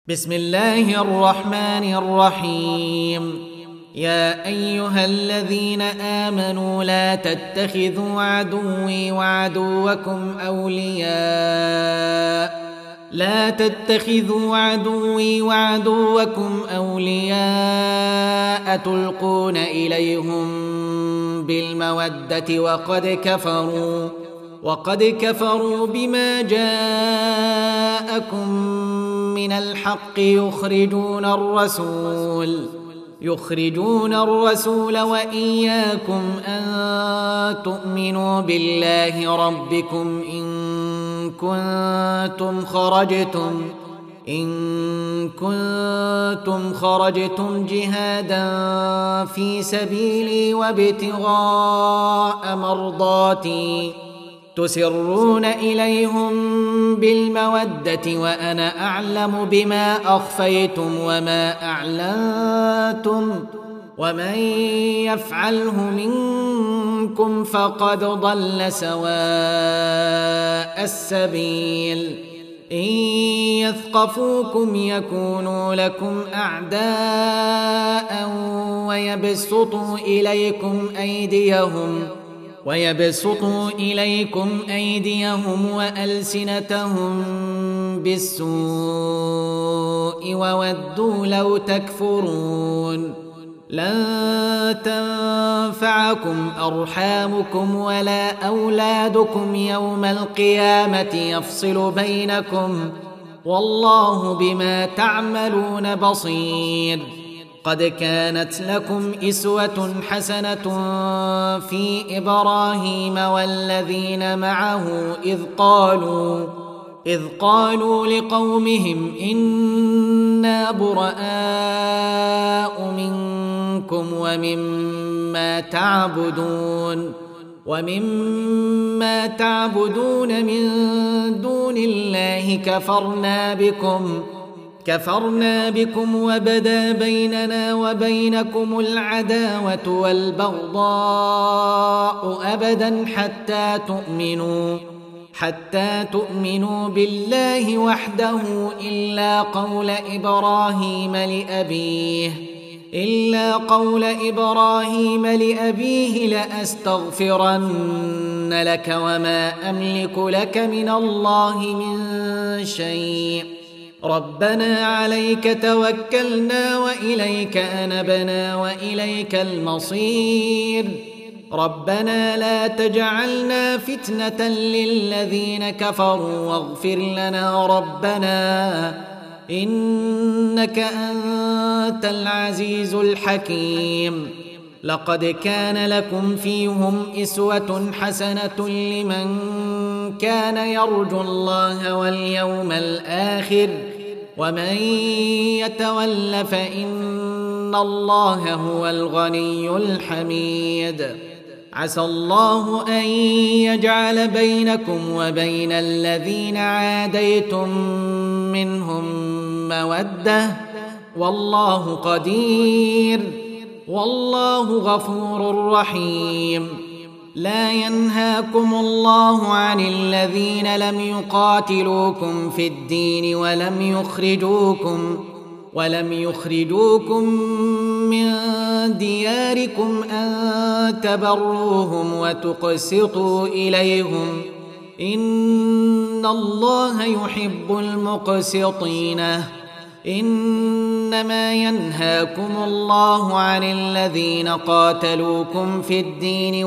بسم الله الرحمن الرحيم. يا أيها الذين آمنوا لا تتخذوا عدوي وعدوكم أولياء تلقون إليهم بالمودة وقد كفروا بما جاءكم من الحق يخرجون الرسول وإياكم أن تؤمنوا بالله ربكم إن كنتم خرجتم جهادا في سبيلي وابتغاء مرضاتي تسرون إليهم بالمودة وأنا أعلم بما أخفيتم وما أعلنتم ومن يفعله منكم فقد ضل سواء السبيل. إن يثقفوكم يكونوا لكم أعداء ويبسطوا إليكم أيديهم وألسنتهم بالسوء وودوا لو تكفرون. لن تنفعكم أرحامكم ولا أولادكم يوم القيامة يفصل بينكم والله بما تعملون بصير. قد كانت لكم أسوة حسنة في إبراهيم والذين معه إذ قالوا لقومهم إنا براء منكم ومما تعبدون من دون الله كفرنا بكم وبدا بيننا وبينكم العداوة والبغضاء أبدا حتى تؤمنوا بالله وحده إلا قول إبراهيم لأبيه لأستغفرن لك وما أملك لك من الله من شيء. ربنا عليك توكلنا وإليك أنبنا وإليك المصير. ربنا لا تجعلنا فتنة للذين كفروا واغفر لنا ربنا إنك أنت العزيز الحكيم. لقد كان لكم فيهم أسوة حسنة لمن كان يرجو الله واليوم الآخر ومن يتول فإن الله هو الغني الحميد. عسى الله أن يجعل بينكم وبين الذين عاديتم منهم مودة والله قدير والله غفور رحيم. لا ينهاكم الله عن الذين لم يقاتلوكم في الدين ولم يخرجوكم من دياركم أن تبروهم وتقسطوا إليهم إن الله يحب المقسطين. إنما ينهاكم الله عن الذين قاتلوكم في الدين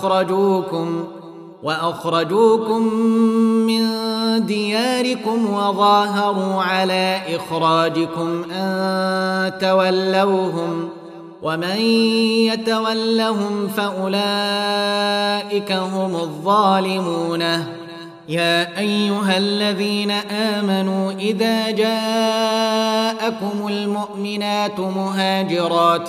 وأخرجوكم من دياركم وظاهروا على إخراجكم أن تولوهم ومن يتولهم فأولئك هم الظالمون. يا أيها الذين آمنوا إذا جاءكم المؤمنات مهاجرات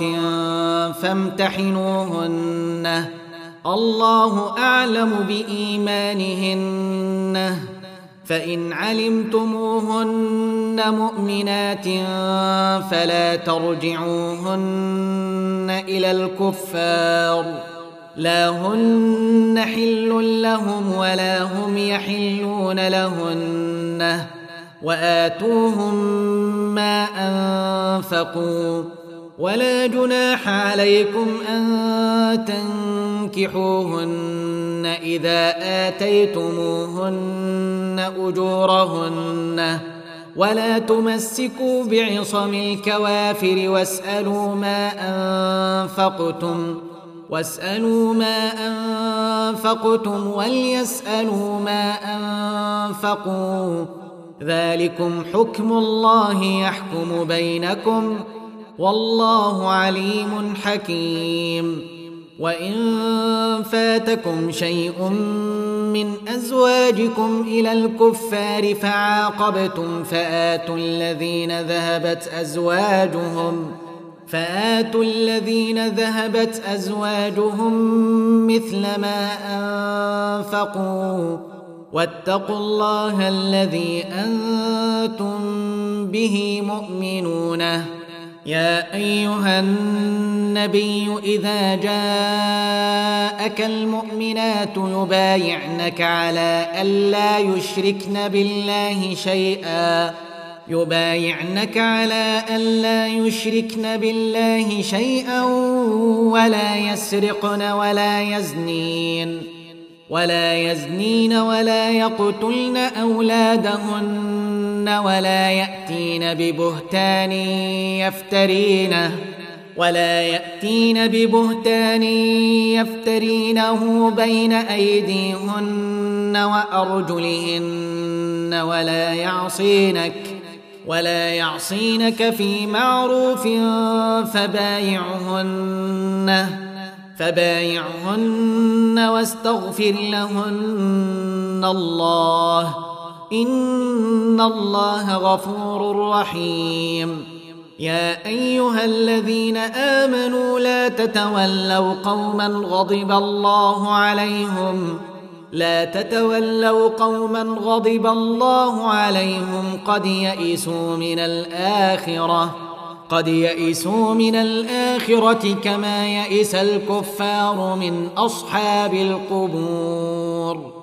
فامتحنوهن الله أعلم بإيمانهن فإن علمتموهن مؤمنات فلا ترجعوهن إلى الكفار لا هن حل لهم ولا هم يحلون لهن وآتوهم أنفقوا ولا جناح عليكم أن تنكحوهن إذا آتيتموهن أجورهن ولا تمسكوا بعصم الكوافر واسألوا ما أنفقتم وليسألوا ما أنفقوا ذلكم حكم الله يحكم بينكم والله عليم حكيم وإن فاتكم شيء من أزواجكم إلى الكفار فعاقبتم فآتوا الذين ذهبت أزواجهم مثل ما أنفقوا واتقوا الله الذي أنتم به مؤمنون يا أيها النبي إذا جاءك المؤمنات يبايعنك على ألا يشركن بالله شيئا ولا يسرقن ولا يزنين ولا يقتلن أولادهن ولا يأتين ببهتان يفترينه بين أيديهن وأرجلهن ولا يعصينك في معروف فبايعهن واستغفر لهن الله إن الله غفور رحيم يا أيها الذين آمنوا لا تتولوا قوما غضب الله عليهم قد يئسوا من الآخرة كما يئس الكفار من أصحاب القبور